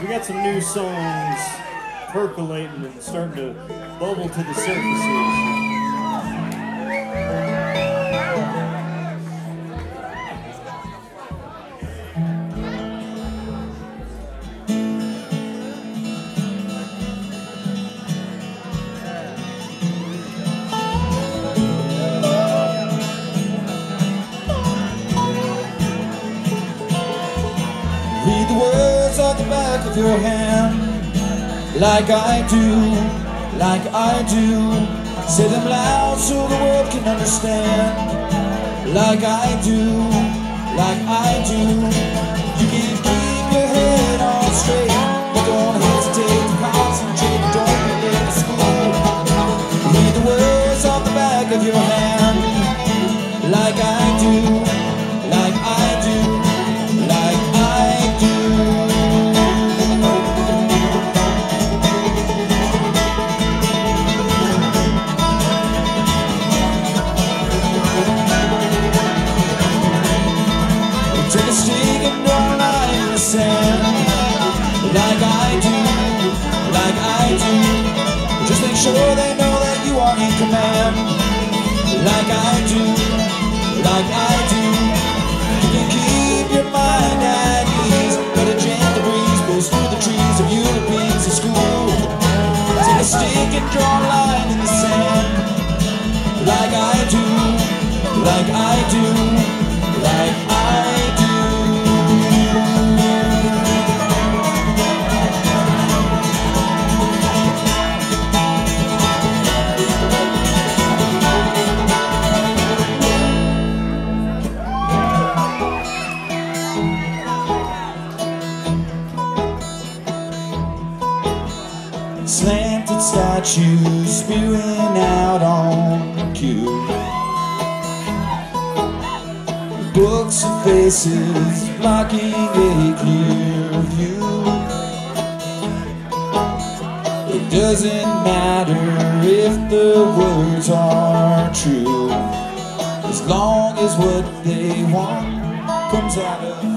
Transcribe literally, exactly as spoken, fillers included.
We got some new songs percolating and starting to bubble to the surface. Read the words on the back of your hand, like I do, like I do. Say them loud so the world can understand, like I do, like I do. You can keep your head on straight, but don't hesitate to concentrate. Don't be late to school. Read the words on the back of your hand, like I do, like I do. Take a stick and draw a line in the sand, like I do, like I do. Just make sure they know that you are in command, like I do, like I do. You can keep your mind at ease, but a gentle breeze blows through the trees of Europeans in school. Take a stick and draw a line in the sand, like I do, like I do, like I do. Slanted statues spewing out on cue, books and faces blocking a clear view. It doesn't matter if the words are true, as long as what they want comes out of